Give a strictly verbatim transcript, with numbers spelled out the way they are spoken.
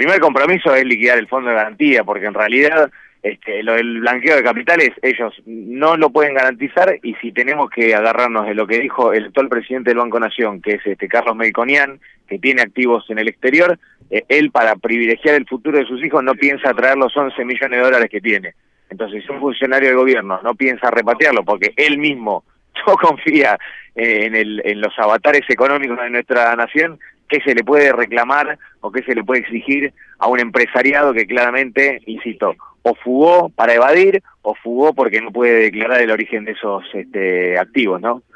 primer compromiso es liquidar el fondo de garantía, porque en realidad este, lo del blanqueo de capitales ellos no lo pueden garantizar, y si tenemos que agarrarnos de lo que dijo el actual presidente del Banco Nación, que es este Carlos Melconian, que tiene activos en el exterior, eh, él para privilegiar el futuro de sus hijos no piensa traer los once millones de dólares que tiene. Entonces, si un funcionario del gobierno no piensa repatriarlo porque él mismo no confía eh, en, el, en los avatares económicos de nuestra nación, ¿qué se le puede reclamar o qué se le puede exigir a un empresariado que claramente, insisto, o fugó para evadir o fugó porque no puede declarar el origen de esos este, activos, ¿no?